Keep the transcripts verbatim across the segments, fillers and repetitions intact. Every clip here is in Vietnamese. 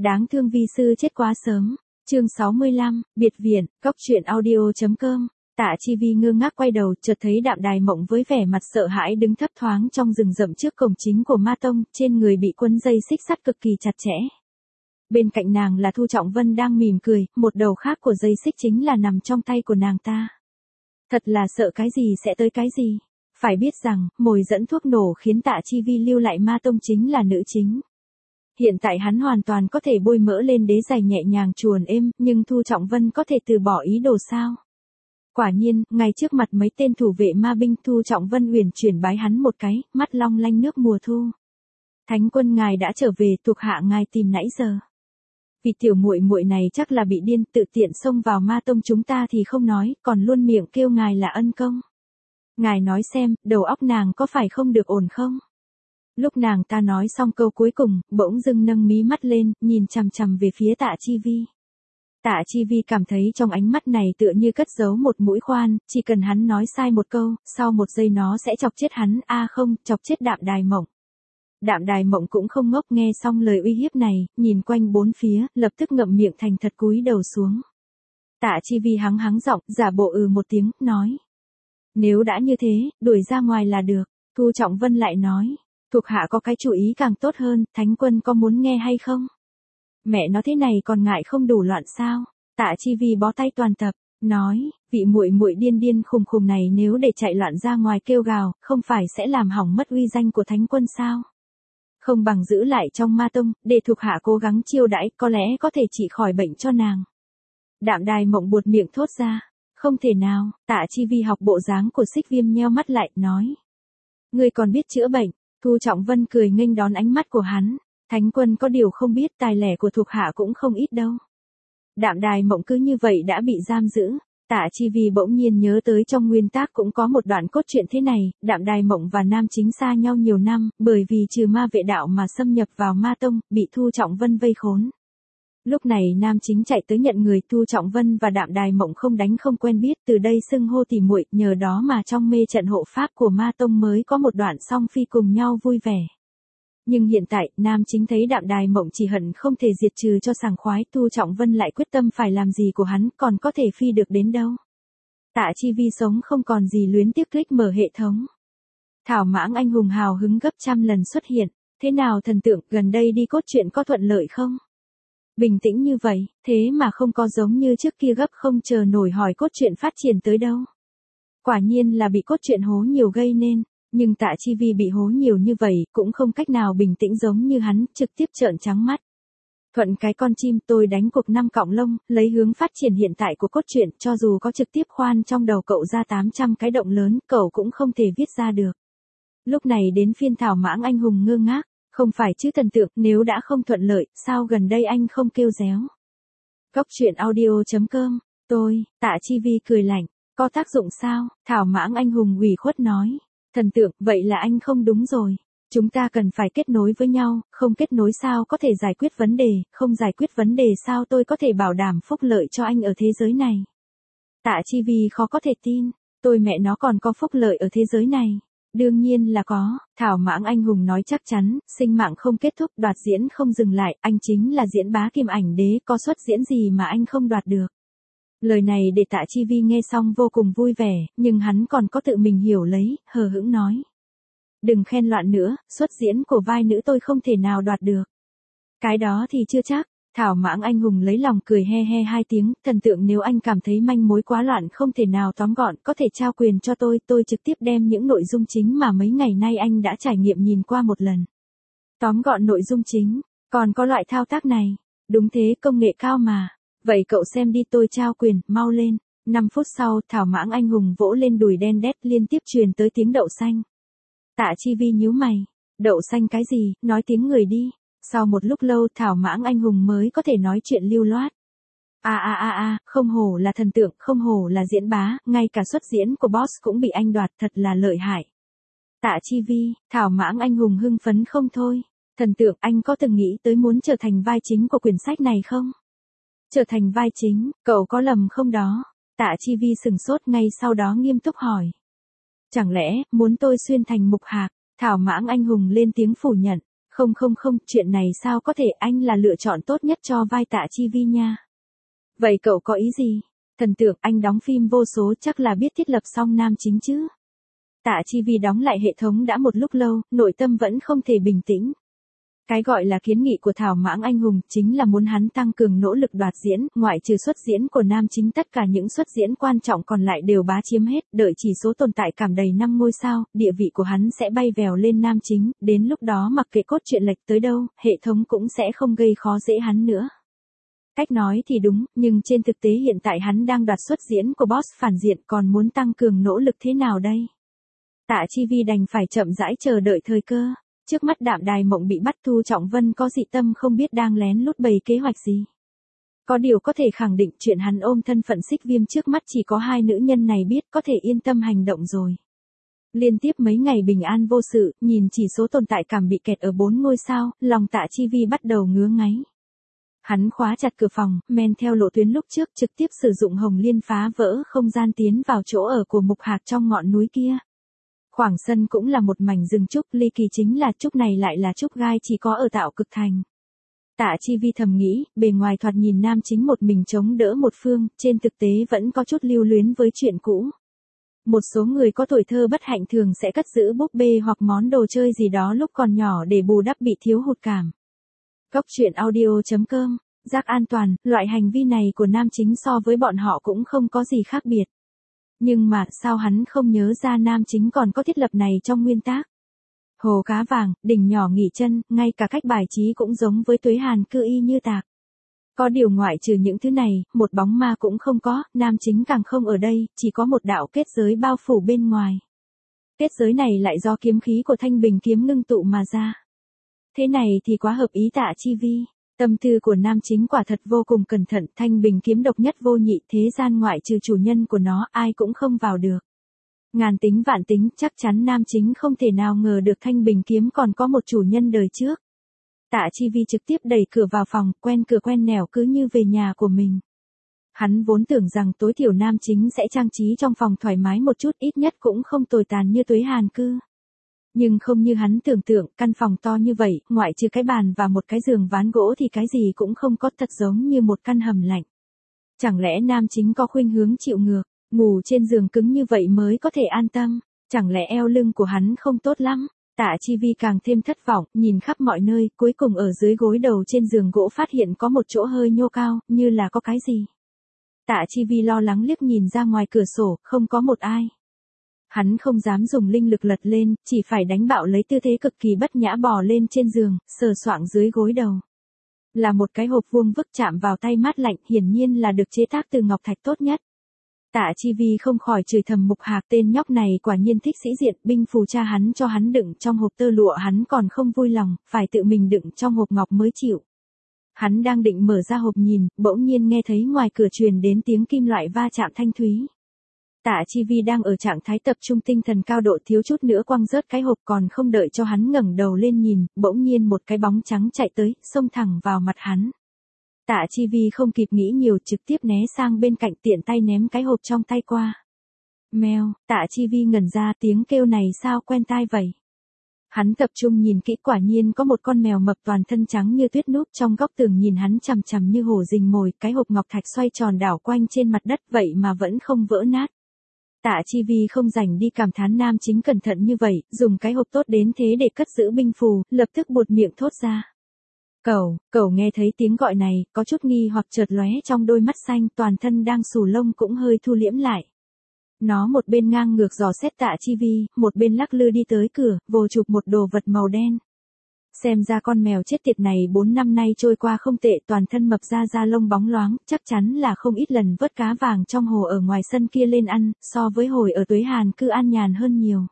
Đáng thương vi sư chết quá sớm. Chương sáu mươi lăm, biệt viện, góc truyện audio.com. Tạ Chi Vi ngơ ngác quay đầu, chợt thấy Đạm Đài Mộng với vẻ mặt sợ hãi đứng thấp thoáng trong rừng rậm trước cổng chính của Ma Tông, trên người bị quấn dây xích sắt cực kỳ chặt chẽ. Bên cạnh nàng là Thu Trọng Vân đang mỉm cười, một đầu khác của dây xích chính là nằm trong tay của nàng ta. Thật là sợ cái gì sẽ tới cái gì. Phải biết rằng, mồi dẫn thuốc nổ khiến Tạ Chi Vi lưu lại Ma Tông chính là nữ chính. Hiện tại hắn hoàn toàn có thể bôi mỡ lên đế giày nhẹ nhàng chuồn êm, nhưng Thu Trọng Vân có thể từ bỏ ý đồ sao? Quả nhiên, ngay trước mặt mấy tên thủ vệ ma binh, Thu Trọng Vân uyển chuyển bái hắn một cái, mắt long lanh nước mùa thu. Thánh quân ngài đã trở về, thuộc hạ ngài tìm nãy giờ. Vì tiểu muội muội này chắc là bị điên, tự tiện xông vào Ma Tông chúng ta thì không nói, còn luôn miệng kêu ngài là ân công. Ngài nói xem, đầu óc nàng có phải không được ổn không? Lúc nàng ta nói xong câu cuối cùng, bỗng dưng nâng mí mắt lên, nhìn chằm chằm về phía Tạ Chi Vi. Tạ Chi Vi cảm thấy trong ánh mắt này tựa như cất giấu một mũi khoan, chỉ cần hắn nói sai một câu, sau một giây nó sẽ chọc chết hắn, a à không, chọc chết Đạm Đài Mộng. Đạm Đài Mộng cũng không ngốc, nghe xong lời uy hiếp này, nhìn quanh bốn phía, lập tức ngậm miệng thành thật cúi đầu xuống. Tạ Chi Vi hắng hắng giọng, giả bộ ừ một tiếng, nói. Nếu đã như thế, đuổi ra ngoài là được. Thu Trọng Vân lại nói. Thuộc hạ có cái chủ ý càng tốt hơn, thánh quân có muốn nghe hay không? Mẹ nó thế này còn ngại không đủ loạn sao? Tạ Chi Vi bó tay toàn tập, nói, vị muội muội điên điên khùng khùng này nếu để chạy loạn ra ngoài kêu gào, không phải sẽ làm hỏng mất uy danh của thánh quân sao? Không bằng giữ lại trong Ma Tông, để thuộc hạ cố gắng chiêu đãi, có lẽ có thể trị khỏi bệnh cho nàng. Đạm Đài Mộng buột miệng thốt ra, không thể nào. Tạ Chi Vi học bộ dáng của Xích Viêm nheo mắt lại, nói. Ngươi còn biết chữa bệnh. Thu Trọng Vân cười nghênh đón ánh mắt của hắn, thánh quân có điều không biết tài lẻ của thuộc hạ cũng không ít đâu. Đạm Đài Mộng cứ như vậy đã bị giam giữ. Tạ Chi Vi bỗng nhiên nhớ tới trong nguyên tác cũng có một đoạn cốt truyện thế này, Đạm Đài Mộng và nam chính xa nhau nhiều năm, bởi vì trừ ma vệ đạo mà xâm nhập vào Ma Tông, bị Thu Trọng Vân vây khốn. Lúc này nam chính chạy tới nhận người, Thu Trọng Vân và Đạm Đài Mộng không đánh không quen biết, từ đây xưng hô tỉ muội, nhờ đó mà trong mê trận hộ pháp của Ma Tông mới có một đoạn song phi cùng nhau vui vẻ. Nhưng hiện tại, nam chính thấy Đạm Đài Mộng chỉ hận không thể diệt trừ cho sảng khoái, Thu Trọng Vân lại quyết tâm phải làm gì của hắn, còn có thể phi được đến đâu. Tạ Chi Vi sống không còn gì luyến tiếc, click mở hệ thống. Thảo Mãng Anh Hùng hào hứng gấp trăm lần xuất hiện, thế nào thần tượng, gần đây đi cốt truyện có thuận lợi không? Bình tĩnh như vậy, thế mà không có giống như trước kia gấp không chờ nổi hỏi cốt truyện phát triển tới đâu. Quả nhiên là bị cốt truyện hố nhiều gây nên, nhưng Tạ Chi Vi bị hố nhiều như vậy, cũng không cách nào bình tĩnh giống như hắn, trực tiếp trợn trắng mắt. Thuận cái con chim, tôi đánh cuộc năm cọng lông, lấy hướng phát triển hiện tại của cốt truyện, cho dù có trực tiếp khoan trong đầu cậu ra tám trăm cái động lớn, cậu cũng không thể viết ra được. Lúc này đến phiên Thảo Mãng Anh Hùng ngơ ngác. Không phải chứ thần tượng, nếu đã không thuận lợi, sao gần đây anh không kêu réo? Góc truyện audio.com, tôi, Tạ Chi Vi cười lạnh, có tác dụng sao? Thảo Mãng Anh Hùng ủy khuất nói. Thần tượng, vậy là anh không đúng rồi. Chúng ta cần phải kết nối với nhau, không kết nối sao có thể giải quyết vấn đề, không giải quyết vấn đề sao tôi có thể bảo đảm phúc lợi cho anh ở thế giới này. Tạ Chi Vi khó có thể tin, tôi mẹ nó còn có phúc lợi ở thế giới này. Đương nhiên là có, Thảo Mãng Anh Hùng nói chắc chắn, sinh mạng không kết thúc, đoạt diễn không dừng lại, anh chính là diễn bá Kim Ảnh Đế, có xuất diễn gì mà anh không đoạt được. Lời này để Tạ Chi Vi nghe xong vô cùng vui vẻ, nhưng hắn còn có tự mình hiểu lấy, hờ hững nói. Đừng khen loạn nữa, xuất diễn của vai nữ tôi không thể nào đoạt được. Cái đó thì chưa chắc. Thảo Mãng Anh Hùng lấy lòng cười he he hai tiếng, thần tượng nếu anh cảm thấy manh mối quá loạn không thể nào tóm gọn, có thể trao quyền cho tôi, tôi trực tiếp đem những nội dung chính mà mấy ngày nay anh đã trải nghiệm nhìn qua một lần. Tóm gọn nội dung chính, còn có loại thao tác này, đúng thế, công nghệ cao mà. Vậy cậu xem đi, tôi trao quyền, mau lên. năm phút sau, Thảo Mãng Anh Hùng vỗ lên đùi đen đét, liên tiếp truyền tới tiếng đậu xanh. Tạ Chi Vi nhíu mày, đậu xanh cái gì, nói tiếng người đi. Sau một lúc lâu Thảo Mãng Anh Hùng mới có thể nói chuyện lưu loát. A a a a, không hổ là thần tượng, không hổ là diễn bá, ngay cả xuất diễn của boss cũng bị anh đoạt, thật là lợi hại. Tạ Chi Vi, Thảo Mãng Anh Hùng hưng phấn không thôi. Thần tượng, anh có từng nghĩ tới muốn trở thành vai chính của quyển sách này không? Trở thành vai chính, cậu có lầm không đó? Tạ Chi Vi sừng sốt, ngay sau đó nghiêm túc hỏi. Chẳng lẽ, muốn tôi xuyên thành Mục Hạc? Thảo Mãng Anh Hùng lên tiếng phủ nhận. Không không không, chuyện này sao có thể, anh là lựa chọn tốt nhất cho vai Tạ Chi Vi nha. Vậy cậu có ý gì? Thần tượng, anh đóng phim vô số chắc là biết thiết lập xong nam chính chứ. Tạ Chi Vi đóng lại hệ thống đã một lúc lâu, nội tâm vẫn không thể bình tĩnh. Cái gọi là kiến nghị của Thảo Mãng Anh Hùng chính là muốn hắn tăng cường nỗ lực đoạt diễn, ngoại trừ xuất diễn của nam chính tất cả những xuất diễn quan trọng còn lại đều bá chiếm hết, đợi chỉ số tồn tại cảm đầy năm ngôi sao, địa vị của hắn sẽ bay vèo lên nam chính, đến lúc đó mặc kệ cốt truyện lệch tới đâu, hệ thống cũng sẽ không gây khó dễ hắn nữa. Cách nói thì đúng, nhưng trên thực tế hiện tại hắn đang đoạt xuất diễn của boss phản diện còn muốn tăng cường nỗ lực thế nào đây? Tạ Chi Vi đành phải chậm rãi chờ đợi thời cơ. Trước mắt Đạm Đài Mộng bị bắt, Thu Trọng Vân có dị tâm không biết đang lén lút bày kế hoạch gì. Có điều có thể khẳng định chuyện hắn ôm thân phận Xích Viêm trước mắt chỉ có hai nữ nhân này biết, có thể yên tâm hành động rồi. Liên tiếp mấy ngày bình an vô sự, nhìn chỉ số tồn tại cảm bị kẹt ở bốn ngôi sao, lòng Tạ Chi Vi bắt đầu ngứa ngáy. Hắn khóa chặt cửa phòng, men theo lộ tuyến lúc trước trực tiếp sử dụng hồng liên phá vỡ không gian tiến vào chỗ ở của Mục Hạc trong ngọn núi kia. Khoảng sân cũng là một mảnh rừng trúc, ly kỳ chính là trúc này lại là trúc gai chỉ có ở Tạo Cực Thành. Tạ Chi Vi thầm nghĩ, bề ngoài thoạt nhìn nam chính một mình chống đỡ một phương, trên thực tế vẫn có chút lưu luyến với chuyện cũ. Một số người có tuổi thơ bất hạnh thường sẽ cất giữ búp bê hoặc món đồ chơi gì đó lúc còn nhỏ để bù đắp bị thiếu hụt cảm. Cốc truyện audio chấm com, giác an toàn, loại hành vi này của nam chính so với bọn họ cũng không có gì khác biệt. Nhưng mà sao hắn không nhớ ra nam chính còn có thiết lập này trong nguyên tác? Hồ cá vàng, đỉnh nhỏ nghỉ chân, ngay cả cách bài trí cũng giống với Tuế Hàn Cư y như tạc. Có điều ngoại trừ những thứ này, một bóng ma cũng không có, nam chính càng không ở đây, chỉ có một đạo kết giới bao phủ bên ngoài. Kết giới này lại do kiếm khí của Thanh Bình kiếm ngưng tụ mà ra. Thế này thì quá hợp ý Tạ Chi Vi. Tâm tư của nam chính quả thật vô cùng cẩn thận, Thanh Bình kiếm độc nhất vô nhị, thế gian ngoại trừ chủ nhân của nó ai cũng không vào được. Ngàn tính vạn tính, chắc chắn nam chính không thể nào ngờ được Thanh Bình kiếm còn có một chủ nhân đời trước. Tạ Chi Vi trực tiếp đẩy cửa vào phòng, quen cửa quen nẻo cứ như về nhà của mình. Hắn vốn tưởng rằng tối thiểu nam chính sẽ trang trí trong phòng thoải mái một chút, ít nhất cũng không tồi tàn như Tuế Hàn Cư. Nhưng không như hắn tưởng tượng, căn phòng to như vậy, ngoại trừ cái bàn và một cái giường ván gỗ thì cái gì cũng không có, thật giống như một căn hầm lạnh. Chẳng lẽ nam chính có khuynh hướng chịu ngược, ngủ trên giường cứng như vậy mới có thể an tâm, chẳng lẽ eo lưng của hắn không tốt lắm? Tạ Chi Vi càng thêm thất vọng, nhìn khắp mọi nơi, cuối cùng ở dưới gối đầu trên giường gỗ phát hiện có một chỗ hơi nhô cao, như là có cái gì. Tạ Chi Vi lo lắng liếc nhìn ra ngoài cửa sổ, không có một ai. Hắn không dám dùng linh lực lật lên, chỉ phải đánh bạo lấy tư thế cực kỳ bất nhã bò lên trên giường, sờ soạng dưới gối đầu. Là một cái hộp vuông vức chạm vào tay mát lạnh, hiển nhiên là được chế tác từ ngọc thạch tốt nhất. Tạ Chi Vi không khỏi chửi thầm Mục Hạc, tên nhóc này quả nhiên thích sĩ diện, binh phù cha hắn cho hắn đựng trong hộp tơ lụa hắn còn không vui lòng, phải tự mình đựng trong hộp ngọc mới chịu. Hắn đang định mở ra hộp nhìn, bỗng nhiên nghe thấy ngoài cửa truyền đến tiếng kim loại va chạm thanh thúy. Tạ Chi Vi đang ở trạng thái tập trung tinh thần cao độ, thiếu chút nữa quăng rớt cái hộp, còn không đợi cho hắn ngẩng đầu lên nhìn, bỗng nhiên một cái bóng trắng chạy tới, xông thẳng vào mặt hắn. Tạ Chi Vi không kịp nghĩ nhiều, trực tiếp né sang bên cạnh, tiện tay ném cái hộp trong tay qua. Mèo, Tạ Chi Vi ngẩn ra, tiếng kêu này sao quen tai vậy? Hắn tập trung nhìn kỹ, quả nhiên có một con mèo mập toàn thân trắng như tuyết núp trong góc tường nhìn hắn chằm chằm như hổ rình mồi, cái hộp ngọc thạch xoay tròn đảo quanh trên mặt đất vậy mà vẫn không vỡ nát. Tạ Chi Vi không rảnh đi cảm thán nam chính cẩn thận như vậy, dùng cái hộp tốt đến thế để cất giữ binh phù, lập tức buột miệng thốt ra. Cẩu, cẩu nghe thấy tiếng gọi này, có chút nghi hoặc chợt lóe trong đôi mắt xanh, toàn thân đang xù lông cũng hơi thu liễm lại. Nó một bên ngang ngược dò xét Tạ Chi Vi, một bên lắc lư đi tới cửa, vồ chụp một đồ vật màu đen. Xem ra con mèo chết tiệt này bốn năm nay trôi qua không tệ, toàn thân mập ra da lông bóng loáng, chắc chắn là không ít lần vớt cá vàng trong hồ ở ngoài sân kia lên ăn, so với hồi ở Tuế Hàn Cư an nhàn hơn nhiều.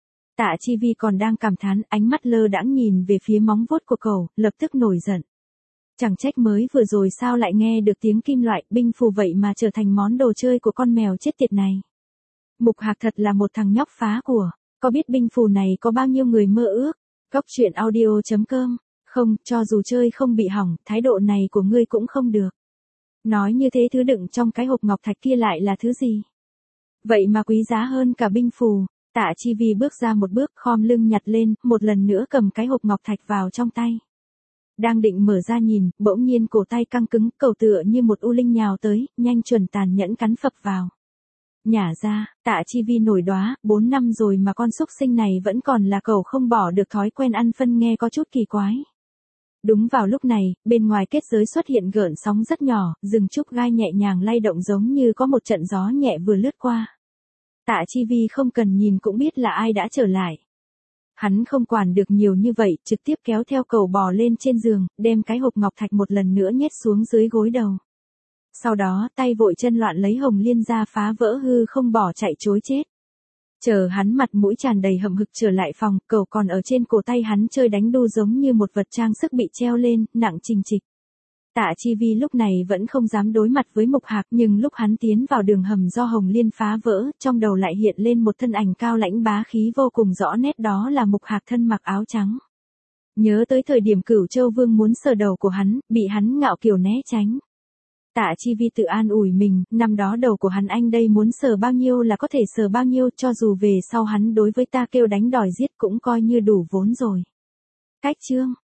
Tạ Chi Vi còn đang cảm thán, ánh mắt lơ đãng nhìn về phía móng vuốt của cẩu, lập tức nổi giận. Chẳng trách mới vừa rồi sao lại nghe được tiếng kim loại, binh phù vậy mà trở thành món đồ chơi của con mèo chết tiệt này. Mục Hạc thật là một thằng nhóc phá của, có biết binh phù này có bao nhiêu người mơ ước? Cốc truyện audio chấm com, không, cho dù chơi không bị hỏng, thái độ này của ngươi cũng không được. Nói như thế thứ đựng trong cái hộp ngọc thạch kia lại là thứ gì? Vậy mà quý giá hơn cả binh phù. Tạ Chi Vi bước ra một bước, khom lưng nhặt lên, một lần nữa cầm cái hộp ngọc thạch vào trong tay. Đang định mở ra nhìn, bỗng nhiên cổ tay căng cứng, cầu tựa như một u linh nhào tới, nhanh chuẩn tàn nhẫn cắn phập vào. Nhả ra, Tạ Chi Vi nổi đoá, bốn năm rồi mà con súc sinh này vẫn còn là cẩu không bỏ được thói quen ăn phân, nghe có chút kỳ quái. Đúng vào lúc này, bên ngoài kết giới xuất hiện gợn sóng rất nhỏ, rừng trúc gai nhẹ nhàng lay động giống như có một trận gió nhẹ vừa lướt qua. Tạ Chi Vi không cần nhìn cũng biết là ai đã trở lại. Hắn không quản được nhiều như vậy, trực tiếp kéo theo cẩu bò lên trên giường, đem cái hộp ngọc thạch một lần nữa nhét xuống dưới gối đầu. Sau đó, tay vội chân loạn lấy hồng liên ra phá vỡ hư không bỏ chạy trối chết. Chờ hắn mặt mũi tràn đầy hậm hực trở lại phòng, cẩu còn ở trên cổ tay hắn chơi đánh đu giống như một vật trang sức bị treo lên, nặng trình trịch. Tạ Chi Vi lúc này vẫn không dám đối mặt với Mục Hạc, nhưng lúc hắn tiến vào đường hầm do hồng liên phá vỡ, trong đầu lại hiện lên một thân ảnh cao lãnh bá khí vô cùng rõ nét, đó là Mục Hạc thân mặc áo trắng. Nhớ tới thời điểm Cửu Châu Vương muốn sờ đầu của hắn, bị hắn ngạo kiều né tránh. Tạ Chi Vi tự an ủi mình, năm đó đầu của hắn anh đây muốn sờ bao nhiêu là có thể sờ bao nhiêu, cho dù về sau hắn đối với ta kêu đánh đòi giết cũng coi như đủ vốn rồi. Cách chương